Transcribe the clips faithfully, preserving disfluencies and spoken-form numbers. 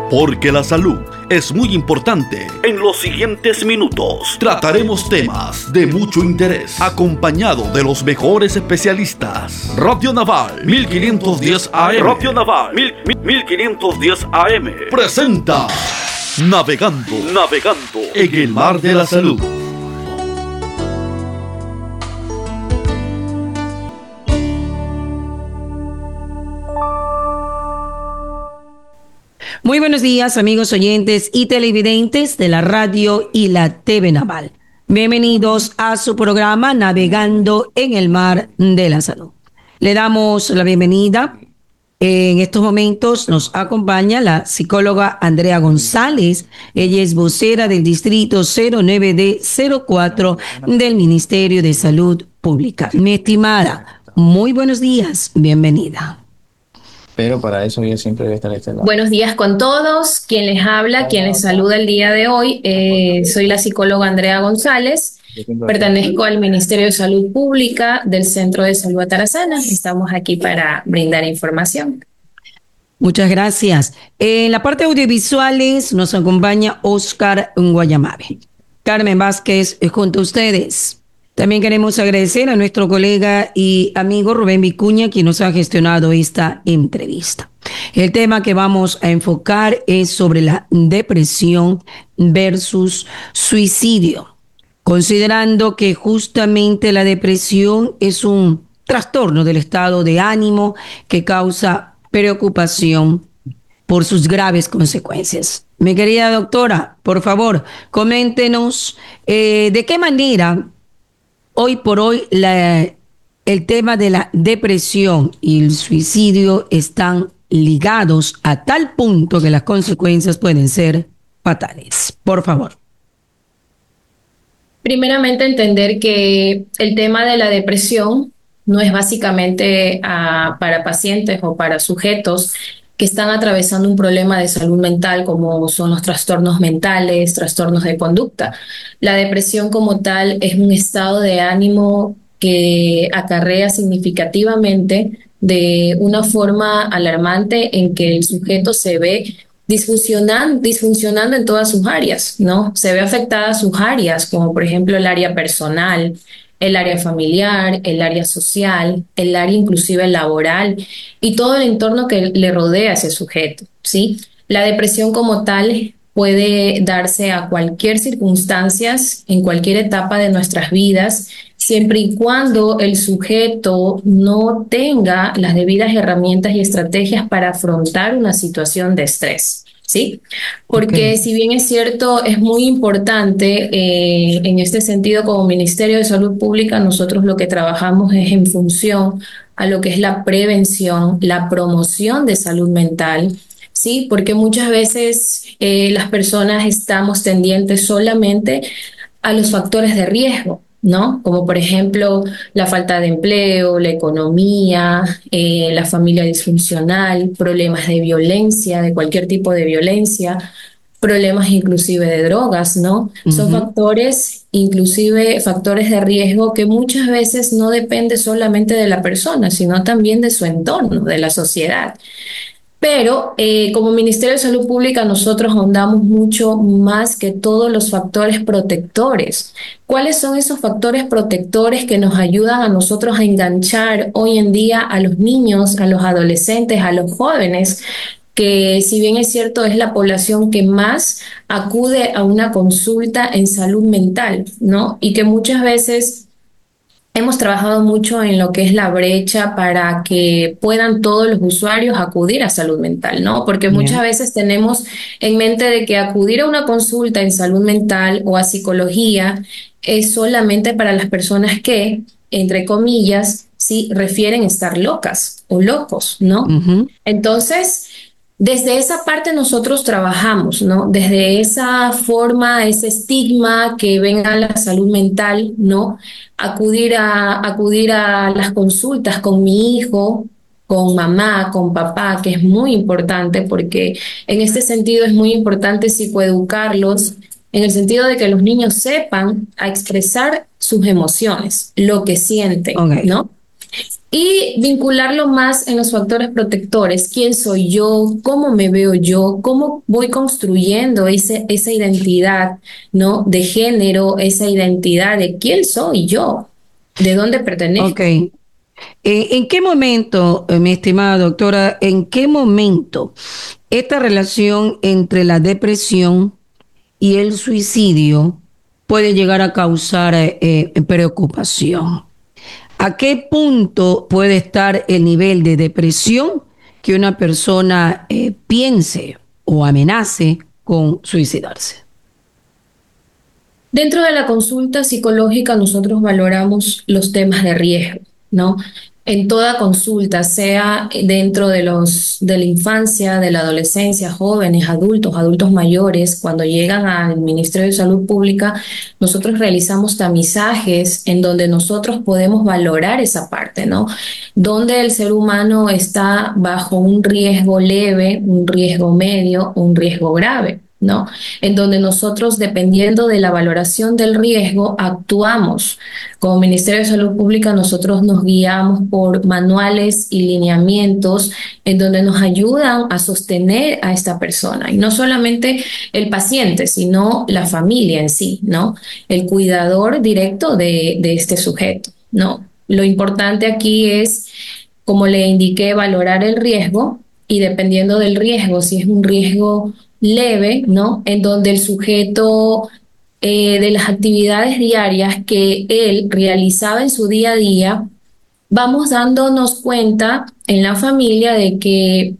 Porque la salud es muy importante. En los siguientes minutos trataremos temas de mucho interés, acompañado de los mejores especialistas. Radio Naval mil quinientos diez A M. Radio Naval mil quinientos diez A M presenta Navegando, navegando en el mar de la salud. Muy buenos días, amigos oyentes y televidentes de la radio y la T V Naval. Bienvenidos a su programa Navegando en el Mar de la Salud. Le damos la bienvenida. En estos momentos nos acompaña la psicóloga Andrea González. Ella es vocera del Distrito cero nueve D cero cuatro del Ministerio de Salud Pública. Mi estimada, muy buenos días, bienvenida. Pero para eso yo siempre voy a estar a este lado. Buenos días con todos. Quien les habla, quien les saluda el día de hoy, eh, soy la psicóloga Andrea González. Pertenezco al Ministerio de Salud Pública del Centro de Salud Atarazanas. Estamos aquí para brindar información. Muchas gracias. En la parte audiovisuales nos acompaña Oscar Guayamabe. Carmen Vázquez, junto a ustedes. También queremos agradecer a nuestro colega y amigo Rubén Vicuña, quien nos ha gestionado esta entrevista. El tema que vamos a enfocar es sobre la depresión versus suicidio, considerando que justamente la depresión es un trastorno del estado de ánimo que causa preocupación por sus graves consecuencias. Mi querida doctora, por favor, coméntenos eh, de qué manera hoy por hoy la, el tema de la depresión y el suicidio están ligados a tal punto que las consecuencias pueden ser fatales. Por favor. Primeramente, entender que el tema de la depresión no es básicamente uh, para pacientes o para sujetos que están atravesando un problema de salud mental, como son los trastornos mentales, trastornos de conducta. La depresión como tal es un estado de ánimo que acarrea significativamente de una forma alarmante en que el sujeto se ve disfuncionando, disfuncionando en todas sus áreas, ¿no? Se ve afectada sus áreas, como por ejemplo el área personal, el área familiar, el área social, el área inclusive laboral y todo el entorno que le rodea a ese sujeto, ¿sí? La depresión como tal puede darse a cualquier circunstancia, en cualquier etapa de nuestras vidas, siempre y cuando el sujeto no tenga las debidas herramientas y estrategias para afrontar una situación de estrés. ¿Sí? Porque okay. Si bien es cierto, es muy importante eh, en este sentido, como Ministerio de Salud Pública, nosotros lo que trabajamos es en función a lo que es la prevención, la promoción de salud mental, ¿sí? Porque muchas veces eh, las personas estamos tendientes solamente a los factores de riesgo, ¿no? Como por ejemplo la falta de empleo, la economía, eh, la familia disfuncional, problemas de violencia, de cualquier tipo de violencia, problemas inclusive de drogas, ¿no? Uh-huh. Son factores, inclusive factores de riesgo que muchas veces no depende solamente de la persona, sino también de su entorno, de la sociedad. Pero eh, como Ministerio de Salud Pública nosotros ahondamos mucho más que todos los factores protectores. ¿Cuáles son esos factores protectores que nos ayudan a nosotros a enganchar hoy en día a los niños, a los adolescentes, a los jóvenes, que si bien es cierto es la población que más acude a una consulta en salud mental, ¿no? Y que muchas veces hemos trabajado mucho en lo que es la brecha para que puedan todos los usuarios acudir a salud mental, ¿no? Porque Bien. Muchas veces tenemos en mente de que acudir a una consulta en salud mental o a psicología es solamente para las personas que, entre comillas, sí refieren estar locas o locos, ¿no? Uh-huh. Entonces, desde esa parte nosotros trabajamos, ¿no? Desde esa forma, ese estigma que venga a la salud mental, ¿no? Acudir a, acudir a las consultas con mi hijo, con mamá, con papá, que es muy importante porque en este sentido es muy importante psicoeducarlos, en el sentido de que los niños sepan a expresar sus emociones, lo que sienten, okay. ¿no? Y vincularlo más en los factores protectores. ¿Quién soy yo? ¿Cómo me veo yo? ¿Cómo voy construyendo ese, esa identidad, ¿no? De género, esa identidad de quién soy yo, de dónde pertenezco. Ok. Eh, ¿En qué momento, eh, mi estimada doctora, en qué momento esta relación entre la depresión y el suicidio puede llegar a causar eh, eh, preocupación? ¿A qué punto puede estar el nivel de depresión que una persona eh, piense o amenace con suicidarse? Dentro de la consulta psicológica nosotros valoramos los temas de riesgo, ¿no? En toda consulta, sea dentro de los de la infancia, de la adolescencia, jóvenes, adultos, adultos mayores, cuando llegan al Ministerio de Salud Pública, nosotros realizamos tamizajes en donde nosotros podemos valorar esa parte, ¿no? Donde el ser humano está bajo un riesgo leve, un riesgo medio, un riesgo grave, ¿no? En donde nosotros, dependiendo de la valoración del riesgo, actuamos. Como Ministerio de Salud Pública, nosotros nos guiamos por manuales y lineamientos en donde nos ayudan a sostener a esta persona. Y no solamente el paciente, sino la familia en sí, ¿no? El cuidador directo de, de este sujeto, ¿no? Lo importante aquí es, como le indiqué, valorar el riesgo y dependiendo del riesgo, si es un riesgo leve, ¿no? En donde el sujeto eh, de las actividades diarias que él realizaba en su día a día, vamos dándonos cuenta en la familia de que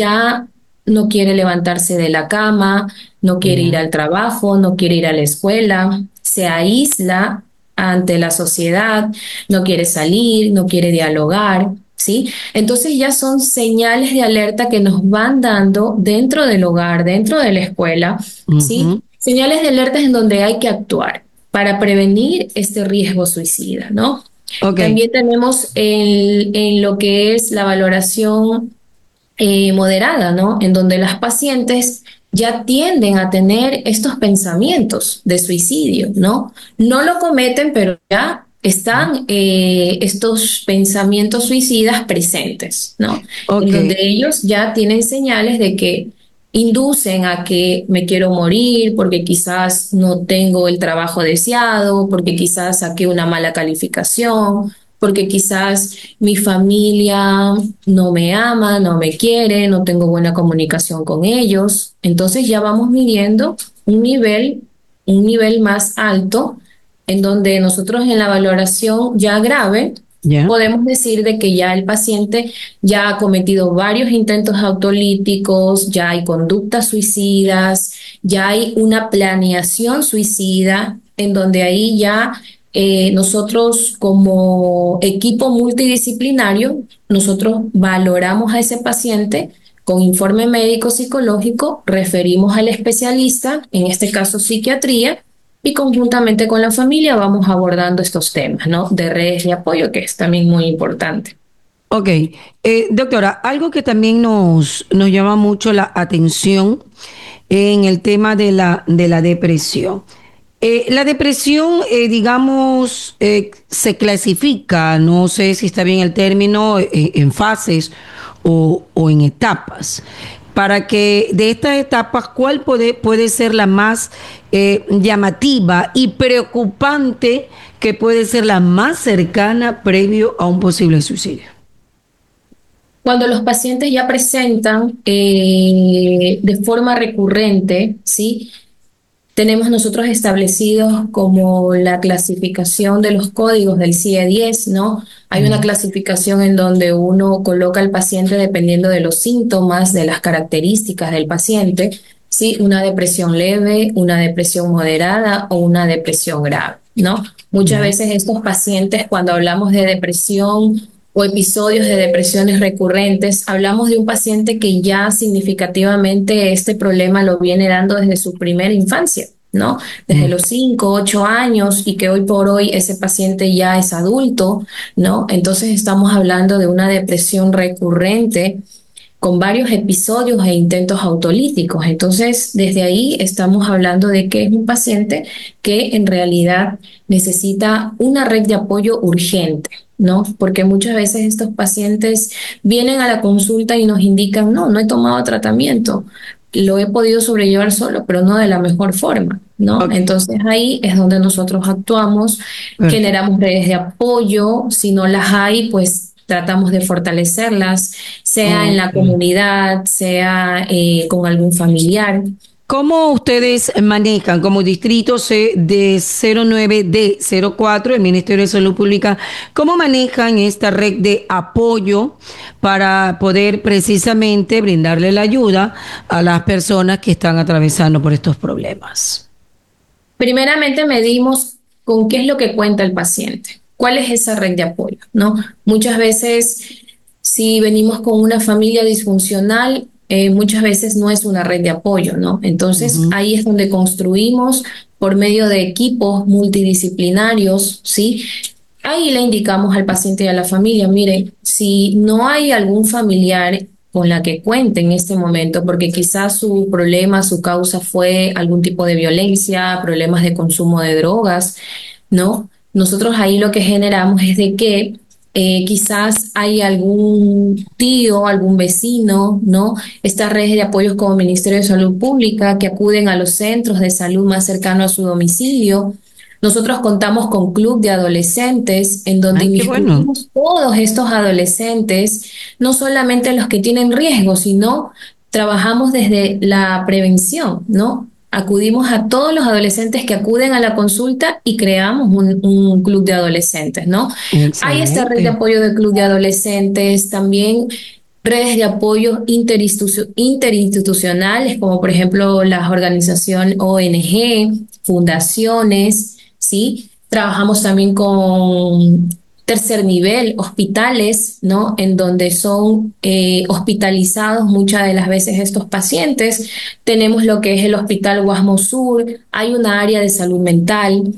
ya no quiere levantarse de la cama, no quiere ir al trabajo, no quiere ir a la escuela, se aísla ante la sociedad, no quiere salir, no quiere dialogar, ¿sí? Entonces ya son señales de alerta que nos van dando dentro del hogar, dentro de la escuela, ¿sí? Uh-huh. Señales de alerta en donde hay que actuar para prevenir este riesgo suicida, ¿no? Okay. También tenemos el, en lo que es la valoración eh, moderada, ¿no? En donde las pacientes ya tienden a tener estos pensamientos de suicidio, ¿no? No lo cometen, pero ya están eh, estos pensamientos suicidas presentes, ¿no? Okay. En donde ellos ya tienen señales de que inducen a que me quiero morir porque quizás no tengo el trabajo deseado, porque quizás saqué una mala calificación, porque quizás mi familia no me ama, no me quiere, no tengo buena comunicación con ellos. Entonces ya vamos midiendo un nivel, un nivel más alto en donde nosotros en la valoración ya grave yeah. podemos decir de que ya el paciente ya ha cometido varios intentos autolíticos, ya hay conductas suicidas, ya hay una planeación suicida, en donde ahí ya eh, nosotros como equipo multidisciplinario, nosotros valoramos a ese paciente con informe médico psicológico, referimos al especialista, en este caso psiquiatría, y conjuntamente con la familia vamos abordando estos temas, ¿no? De redes de apoyo, que es también muy importante. Ok. Eh, doctora, algo que también nos, nos llama mucho la atención en el tema de la, de la depresión. Eh, la depresión, eh, digamos, eh, se clasifica, no sé si está bien el término, eh, en fases o, o en etapas. Para que de estas etapas, ¿cuál puede, puede ser la más eh, llamativa y preocupante, que puede ser la más cercana previo a un posible suicidio? Cuando los pacientes ya presentan eh, de forma recurrente, ¿sí? Tenemos nosotros establecidos como la clasificación de los códigos del C I E diez, ¿no? Hay una clasificación en donde uno coloca al paciente dependiendo de los síntomas, de las características del paciente, ¿sí? Una depresión leve, una depresión moderada o una depresión grave, ¿no? Muchas veces estos pacientes, cuando hablamos de depresión o episodios de depresiones recurrentes, hablamos de un paciente que ya significativamente este problema lo viene dando desde su primera infancia, ¿no? Desde mm. los cinco, ocho años, y que hoy por hoy ese paciente ya es adulto, ¿no? Entonces estamos hablando de una depresión recurrente con varios episodios e intentos autolíticos. Entonces, desde ahí estamos hablando de que es un paciente que en realidad necesita una red de apoyo urgente, ¿no? Porque muchas veces estos pacientes vienen a la consulta y nos indican, no, no he tomado tratamiento, lo he podido sobrellevar solo, pero no de la mejor forma, ¿no? Ok. Entonces ahí es donde nosotros actuamos, Perfecto. generamos redes de apoyo, si no las hay, pues tratamos de fortalecerlas, sea en la Ok. comunidad, sea eh, con algún familiar. ¿Cómo ustedes manejan como distrito C de cero nueve D cero cuatro, el Ministerio de Salud Pública, cómo manejan esta red de apoyo para poder precisamente brindarle la ayuda a las personas que están atravesando por estos problemas? Primeramente medimos con qué es lo que cuenta el paciente, cuál es esa red de apoyo, ¿no? Muchas veces, si venimos con una familia disfuncional, eh, muchas veces no es una red de apoyo, ¿no? Entonces Ujú. ahí es donde construimos por medio de equipos multidisciplinarios, ¿sí? Ahí le indicamos al paciente y a la familia, mire, si no hay algún familiar con la que cuente en este momento, porque quizás su problema, su causa fue algún tipo de violencia, problemas de consumo de drogas, ¿no? Nosotros ahí lo que generamos es de que eh, quizás hay algún tío, algún vecino, ¿no? Estas redes de apoyos como Ministerio de Salud Pública que acuden a los centros de salud más cercanos a su domicilio. Nosotros contamos con club de adolescentes en donde Ay, qué bueno. inmiscuimos todos estos adolescentes, no solamente los que tienen riesgo, sino trabajamos desde la prevención, ¿no? Acudimos a todos los adolescentes que acuden a la consulta y creamos un, un club de adolescentes, ¿no? Hay esta red de Excelente. apoyo del club de adolescentes, también redes de apoyo interinstitu- interinstitucionales, como por ejemplo las organizaciones O N G, fundaciones, ¿sí? Trabajamos también con tercer nivel, hospitales, ¿no? En donde son eh, hospitalizados muchas de las veces estos pacientes. Tenemos lo que es el Hospital Guasmo Sur, hay una área de salud mental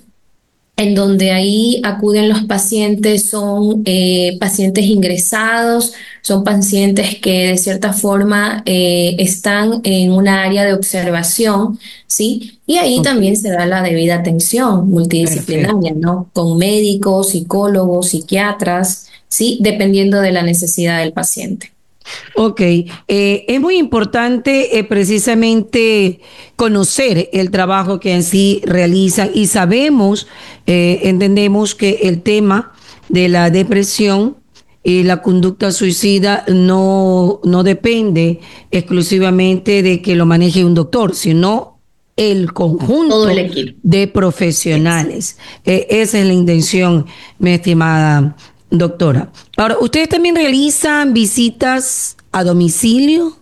en donde ahí acuden los pacientes, son eh, pacientes ingresados, son pacientes que de cierta forma eh, están en una área de observación, ¿sí? Y ahí Ok, también se da la debida atención multidisciplinaria, perfecto. ¿no? Con médicos, psicólogos, psiquiatras, ¿sí? Dependiendo de la necesidad del paciente. Ok, eh, es muy importante eh, precisamente conocer el trabajo que en sí realizan y sabemos, eh, entendemos que el tema de la depresión y la conducta suicida no, no depende exclusivamente de que lo maneje un doctor, sino el Todo el conjunto equipo. de Ex- profesionales. Eh, esa es la intención, mi estimada doctora. Ahora, ¿ustedes también realizan visitas a domicilio?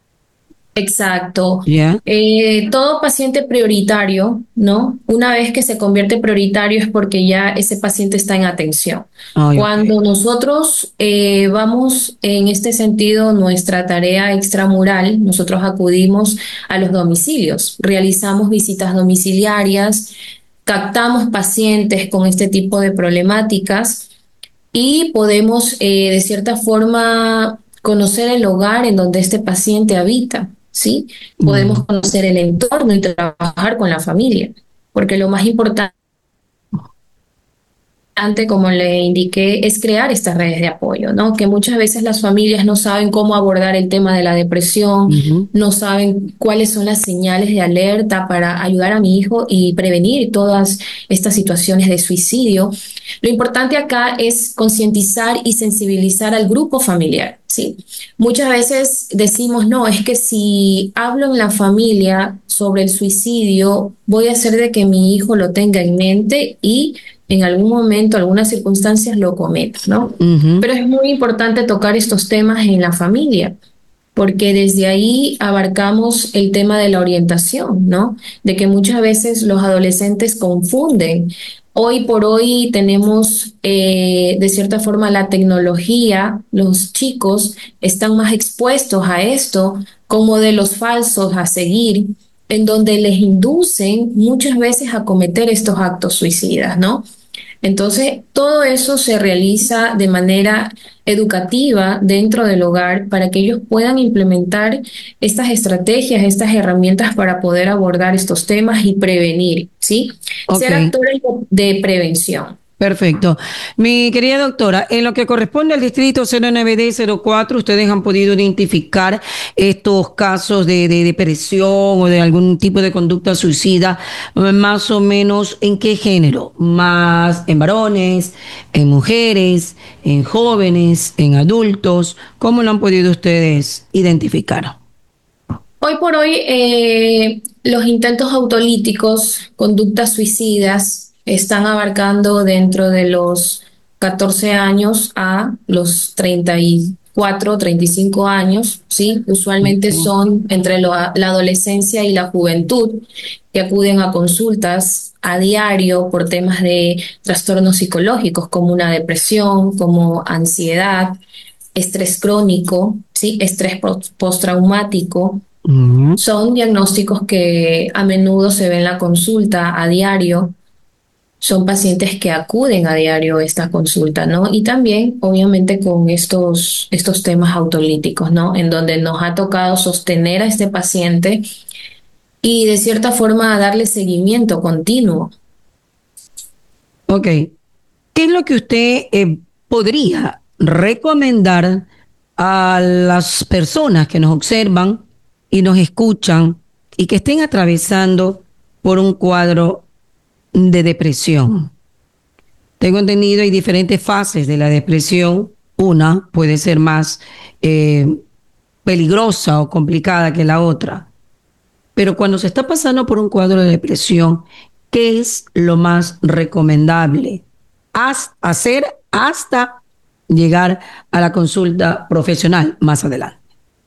Exacto. ¿Ya? Eh, todo paciente prioritario, ¿no? Una vez que se convierte prioritario es porque ya ese paciente está en atención. Ay, ok. Cuando nosotros eh, vamos en este sentido, nuestra tarea extramural, nosotros acudimos a los domicilios, realizamos visitas domiciliarias, captamos pacientes con este tipo de problemáticas y podemos eh, de cierta forma conocer el hogar en donde este paciente habita, ¿sí? Mm. Podemos conocer el entorno y trabajar con la familia, porque lo más importante, como le indiqué, es crear estas redes de apoyo, ¿no? Que muchas veces las familias no saben cómo abordar el tema de la depresión, Ujú. no saben cuáles son las señales de alerta para ayudar a mi hijo y prevenir todas estas situaciones de suicidio. Lo importante acá es concientizar y sensibilizar al grupo familiar, ¿sí? Muchas veces decimos, no, es que si hablo en la familia sobre el suicidio, voy a hacer de que mi hijo lo tenga en mente y en algún momento, algunas circunstancias lo cometa, ¿no? Ujú. Pero es muy importante tocar estos temas en la familia, porque desde ahí abarcamos el tema de la orientación, ¿no? De que muchas veces los adolescentes confunden. Hoy por hoy tenemos eh, de cierta forma la tecnología, los chicos están más expuestos a esto, con modelos falsos a seguir, en donde les inducen muchas veces a cometer estos actos suicidas, ¿no? Entonces, todo eso se realiza de manera educativa dentro del hogar para que ellos puedan implementar estas estrategias, estas herramientas para poder abordar estos temas y prevenir, ¿sí? Ok. Ser actores de prevención. Perfecto. Mi querida doctora, en lo que corresponde al distrito cero nueve D cero cuatro, ¿ustedes han podido identificar estos casos de, de depresión o de algún tipo de conducta suicida, más o menos en qué género? ¿Más en varones, en mujeres, en jóvenes, en adultos? ¿Cómo lo han podido ustedes identificar? Hoy por hoy, eh, los intentos autolíticos, conductas suicidas, están abarcando dentro de los catorce años a los treinta y cuatro, treinta y cinco años, ¿sí? Usualmente Okay. son entre lo- la adolescencia y la juventud que acuden a consultas a diario por temas de trastornos psicológicos como una depresión, como ansiedad, estrés crónico, ¿sí? Estrés post- postraumático. Ujú. Son diagnósticos que a menudo se ven en la consulta a diario. Son pacientes que acuden a diario a esta consulta, ¿no? Y también, obviamente, con estos, estos temas autolíticos, ¿no? En donde nos ha tocado sostener a este paciente y de cierta forma darle seguimiento continuo. Ok. ¿Qué es lo que usted eh, podría recomendar a las personas que nos observan y nos escuchan y que estén atravesando por un cuadro de depresión? Tengo entendido, hay diferentes fases de la depresión. Una puede ser más eh, peligrosa o complicada que la otra. Pero cuando se está pasando por un cuadro de depresión, ¿qué es lo más recomendable Haz- hacer hasta llegar a la consulta profesional más adelante?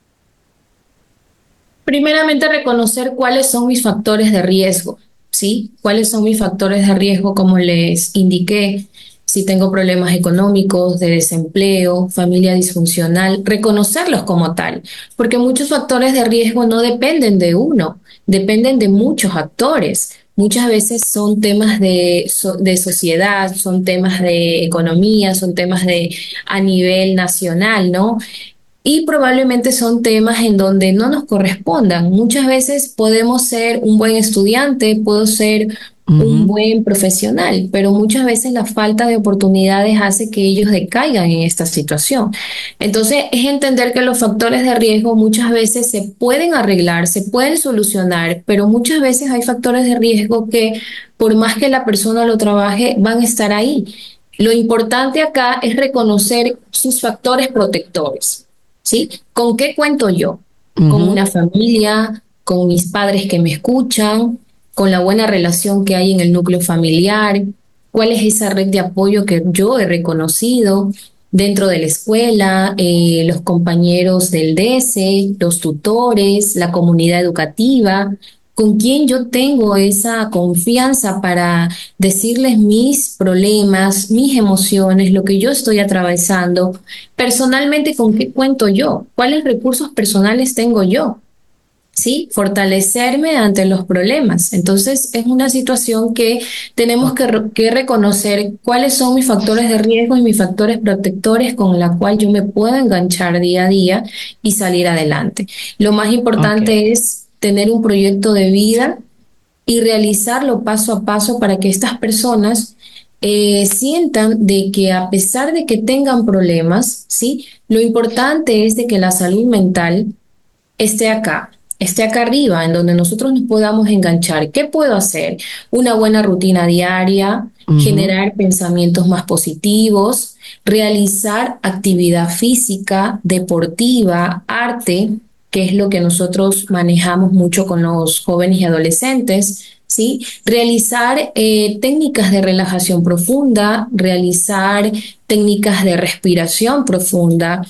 Primeramente, reconocer cuáles son mis factores de riesgo, ¿sí? ¿Cuáles son mis factores de riesgo, como les indiqué? Si tengo problemas económicos, de desempleo, familia disfuncional, reconocerlos como tal, porque muchos factores de riesgo no dependen de uno, dependen de muchos actores. Muchas veces son temas de, so- de sociedad, son temas de economía, son temas de a nivel nacional, ¿no? Y probablemente son temas en donde no nos correspondan. Muchas veces podemos ser un buen estudiante, puedo ser un Ujú. buen profesional, pero muchas veces la falta de oportunidades hace que ellos decaigan en esta situación. Entonces, es entender que los factores de riesgo muchas veces se pueden arreglar, se pueden solucionar, pero muchas veces hay factores de riesgo que por más que la persona lo trabaje, van a estar ahí. Lo importante acá es reconocer sus factores protectores. ¿Sí? ¿Con qué cuento yo? Con Ujú. una familia, con mis padres que me escuchan, con la buena relación que hay en el núcleo familiar, cuál es esa red de apoyo que yo he reconocido dentro de la escuela, eh, los compañeros del D E S E, los tutores, la comunidad educativa, con quién yo tengo esa confianza para decirles mis problemas, mis emociones, lo que yo estoy atravesando. Personalmente, ¿con qué cuento yo? ¿Cuáles recursos personales tengo yo? ¿Sí? Fortalecerme ante los problemas. Entonces, es una situación que tenemos que, re- que reconocer cuáles son mis factores de riesgo y mis factores protectores con la cual yo me puedo enganchar día a día y salir adelante. Lo más Ok. importante es tener un proyecto de vida y realizarlo paso a paso para que estas personas eh, sientan de que a pesar de que tengan problemas, ¿sí? Lo importante es de que la salud mental esté acá, esté acá arriba, en donde nosotros nos podamos enganchar. ¿Qué puedo hacer? Una buena rutina diaria, Ujú. generar pensamientos más positivos, realizar actividad física, deportiva, arte, que es lo que nosotros manejamos mucho con los jóvenes y adolescentes. ¿Sí? Realizar eh, técnicas de relajación profunda, realizar técnicas de respiración profunda,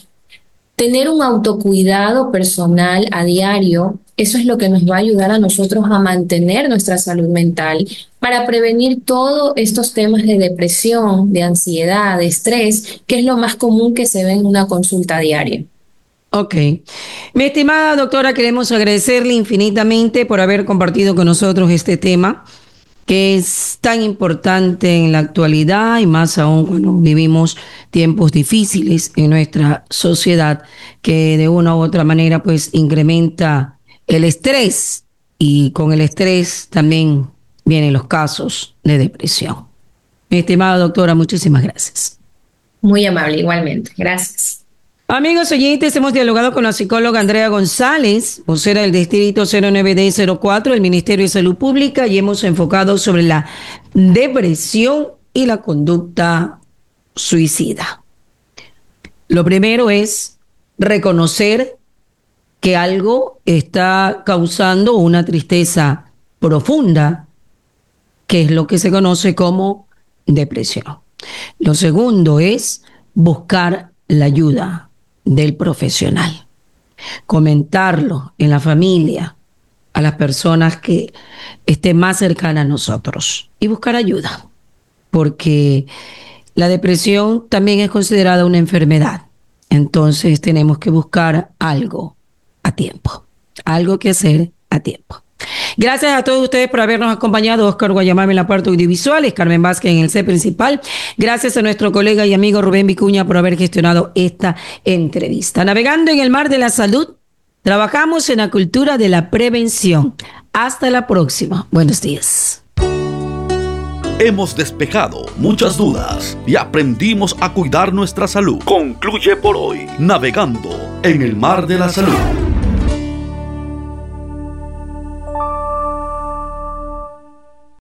tener un autocuidado personal a diario. Eso es lo que nos va a ayudar a nosotros a mantener nuestra salud mental para prevenir todos estos temas de depresión, de ansiedad, de estrés, que es lo más común que se ve en una consulta diaria. Ok. Mi estimada doctora, queremos agradecerle infinitamente por haber compartido con nosotros este tema. que es tan importante en la actualidad y más aún cuando vivimos tiempos difíciles en nuestra sociedad, que de una u otra manera pues incrementa el estrés, y con el estrés también vienen los casos de depresión. Mi estimada doctora, muchísimas gracias. Muy amable, igualmente. Gracias. Amigos oyentes, hemos dialogado con la psicóloga Andrea González, vocera del Distrito cero nueve D cero cuatro del Ministerio de Salud Pública, y hemos enfocado sobre la depresión y la conducta suicida. Lo primero es reconocer que algo está causando una tristeza profunda, que es lo que se conoce como depresión. Lo segundo es buscar la ayuda del profesional, comentarlo en la familia, a las personas que estén más cercanas a nosotros, y buscar ayuda, porque la depresión también es considerada una enfermedad. Entonces tenemos que buscar algo a tiempo, algo que hacer a tiempo. Gracias a todos ustedes por habernos acompañado. Oscar Guayamame en la parte audiovisual, Carmen Vázquez en el set principal. Gracias a nuestro colega y amigo Rubén Vicuña por haber gestionado esta entrevista. Navegando en el mar de la salud, trabajamos en la cultura de la prevención. Hasta la próxima. Buenos días. Hemos despejado muchas dudas y aprendimos a cuidar nuestra salud. Concluye por hoy Navegando en el mar de la salud.